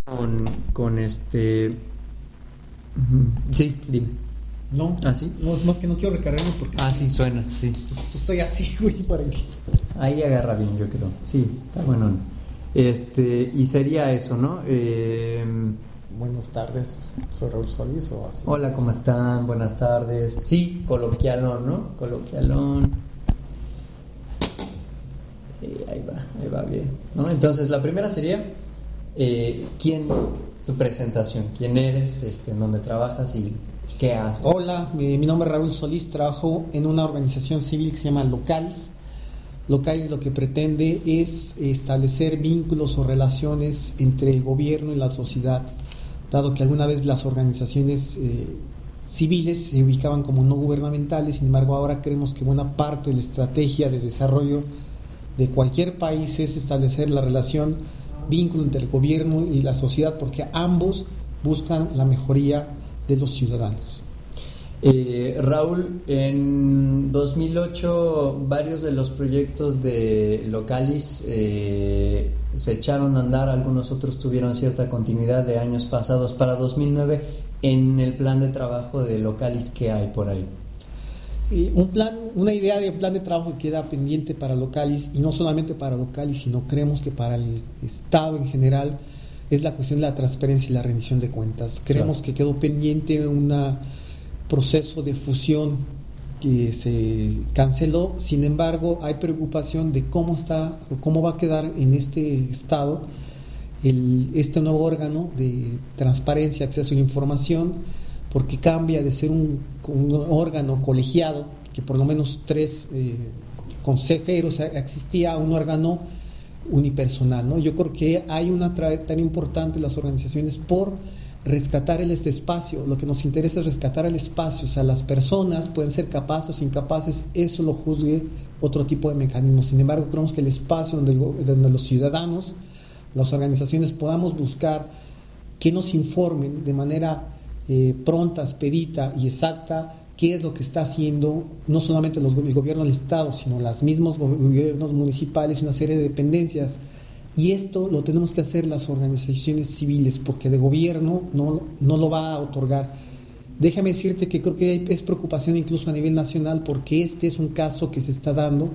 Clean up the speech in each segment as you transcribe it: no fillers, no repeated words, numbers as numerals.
con este... Sí, dime. No, ¿Sí? no, es más que no quiero recargarme porque... Sí, suena, sí. Estoy así, güey, para que... Ahí agarra bien, yo creo. Sí, está bueno. Y sería eso, ¿no? Buenas tardes, soy Raúl Solís o así. Hola, ¿cómo están? Buenas tardes. Sí, coloquialón, ¿no? Coloquialón. Sí, ahí va bien, ¿no? Entonces, la primera sería, tu presentación, quién eres, en dónde trabajas y qué haces. Hola, mi nombre es Raúl Solís, trabajo en una organización civil que se llama Localis. Localis lo que pretende es establecer vínculos o relaciones entre el gobierno y la sociedad, dado que alguna vez las organizaciones civiles se ubicaban como no gubernamentales. Sin embargo, ahora creemos que buena parte de la estrategia de desarrollo de cualquier país es establecer la relación, vínculo entre el gobierno y la sociedad, porque ambos buscan la mejoría de los ciudadanos. Raúl, en 2008 varios de los proyectos de Localis se echaron a andar, algunos otros tuvieron cierta continuidad de años pasados. Para 2009, en el plan de trabajo de Localis, ¿qué hay por ahí? Una idea de plan de trabajo que queda pendiente para Localis, y no solamente para Localis, sino creemos que para el Estado en general, es la cuestión de la transparencia y la rendición de cuentas. Creemos que quedó pendiente un proceso de fusión que se canceló. Sin embargo, hay preocupación de cómo va a quedar en este estado este nuevo órgano de transparencia, acceso a la información, porque cambia de ser un órgano colegiado, que por lo menos 3 consejeros existía, a un órgano unipersonal, ¿no? Yo creo que hay una tarea importante en las organizaciones por rescatar este espacio. Lo que nos interesa es rescatar el espacio. O sea, las personas pueden ser capaces o incapaces, eso lo juzgue otro tipo de mecanismos. Sin embargo, creemos que el espacio donde los ciudadanos, las organizaciones, podamos buscar que nos informen de manera pronta, expedita y exacta qué es lo que está haciendo no solamente el gobierno del Estado, sino los mismos gobiernos municipales y una serie de dependencias. Y esto lo tenemos que hacer las organizaciones civiles, porque de gobierno no lo va a otorgar. Déjame decirte que creo que es preocupación incluso a nivel nacional, porque este es un caso que se está dando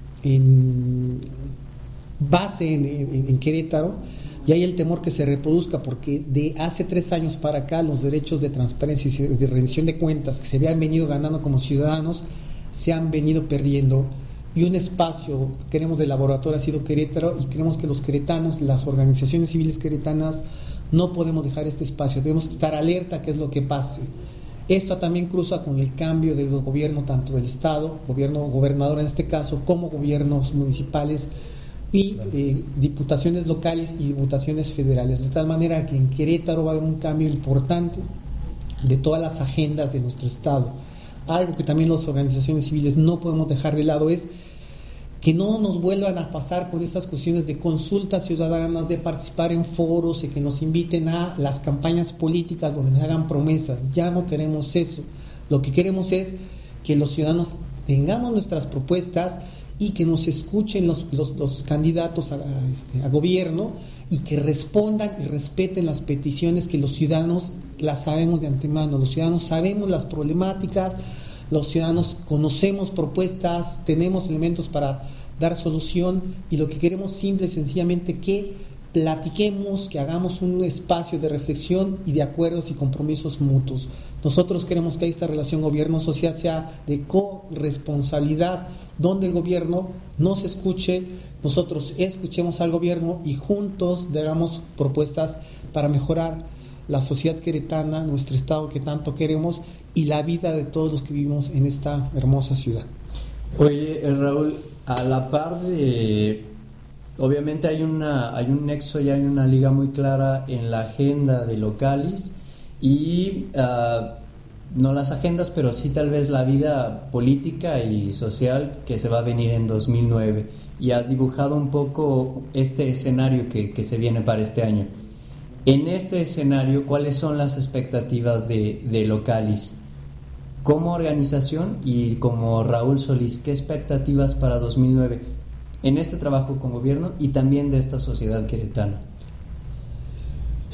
en base en Querétaro, y hay el temor que se reproduzca, porque de hace 3 años para acá los derechos de transparencia y de rendición de cuentas que se habían venido ganando como ciudadanos se han venido perdiendo. Y un espacio, queremos, de laboratorio ha sido Querétaro, y creemos que los queretanos, las organizaciones civiles queretanas, no podemos dejar este espacio. Debemos estar alerta a qué es lo que pase. Esto también cruza con el cambio del gobierno, tanto del Estado, gobernador en este caso, como gobiernos municipales y diputaciones locales y diputaciones federales. De tal manera que en Querétaro va a haber un cambio importante de todas las agendas de nuestro Estado. Algo que también las organizaciones civiles no podemos dejar de lado es que no nos vuelvan a pasar con estas cuestiones de consultas ciudadanas, de participar en foros y que nos inviten a las campañas políticas donde nos hagan promesas. Ya no queremos eso. Lo que queremos es que los ciudadanos tengamos nuestras propuestas y que nos escuchen los candidatos a gobierno, y que respondan y respeten las peticiones, que los ciudadanos las sabemos de antemano. Los ciudadanos sabemos las problemáticas, los ciudadanos conocemos propuestas, tenemos elementos para dar solución, y lo que queremos simple y sencillamente que platiquemos, que hagamos un espacio de reflexión y de acuerdos y compromisos mutuos. Nosotros queremos que esta relación gobierno-sociedad sea de corresponsabilidad, donde el gobierno nos escuche, nosotros escuchemos al gobierno y juntos hagamos propuestas para mejorar la sociedad queretana, nuestro estado que tanto queremos, y la vida de todos los que vivimos en esta hermosa ciudad. Oye, Raúl, a la par de... Obviamente hay un nexo y hay una liga muy clara en la agenda de Localis y no las agendas, pero sí tal vez la vida política y social que se va a venir en 2009, y has dibujado un poco este escenario que se viene para este año. En este escenario, ¿cuáles son las expectativas de Localis? Como organización y como Raúl Solís, ¿qué expectativas para 2009? En este trabajo con gobierno y también de esta sociedad queretana.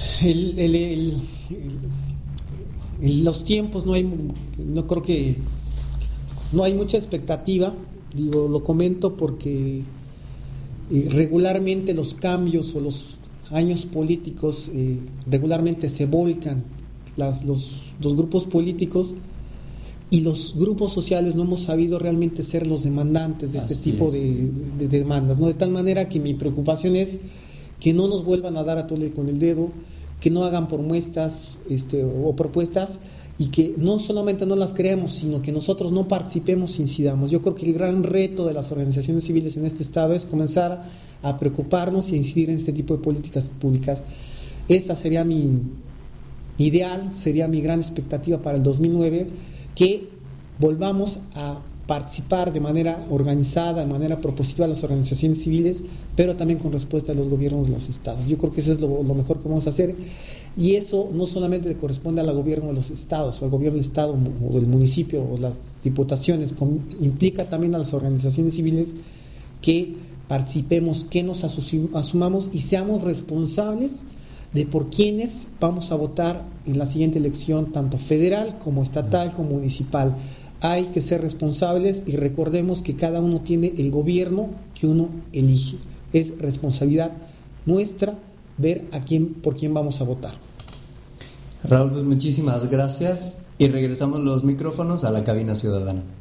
En los tiempos no creo que no hay mucha expectativa. Digo, lo comento porque regularmente los cambios o los años políticos regularmente se volcan los grupos políticos, y los grupos sociales no hemos sabido realmente ser los demandantes de este tipo de demandas, ¿no? De tal manera que mi preocupación es que no nos vuelvan a dar a tole con el dedo, que no hagan propuestas o propuestas, y que no solamente no las creemos, sino que nosotros no participemos, incidamos. Yo creo que el gran reto de las organizaciones civiles en este estado es comenzar a preocuparnos y a incidir en este tipo de políticas públicas. Esa sería mi ideal, sería mi gran expectativa para el 2009, que volvamos a participar de manera organizada, de manera propositiva a las organizaciones civiles, pero también con respuesta a los gobiernos de los estados. Yo creo que eso es lo mejor que vamos a hacer, y eso no solamente le corresponde al gobierno de los estados o al gobierno del estado o del municipio o las diputaciones, implica también a las organizaciones civiles que participemos, que nos asumamos y seamos responsables de por quienes vamos a votar en la siguiente elección, tanto federal como estatal como municipal. Hay que ser responsables y recordemos que cada uno tiene el gobierno que uno elige. Es responsabilidad nuestra ver por quién vamos a votar. Raúl, pues muchísimas gracias, y regresamos los micrófonos a la cabina ciudadana.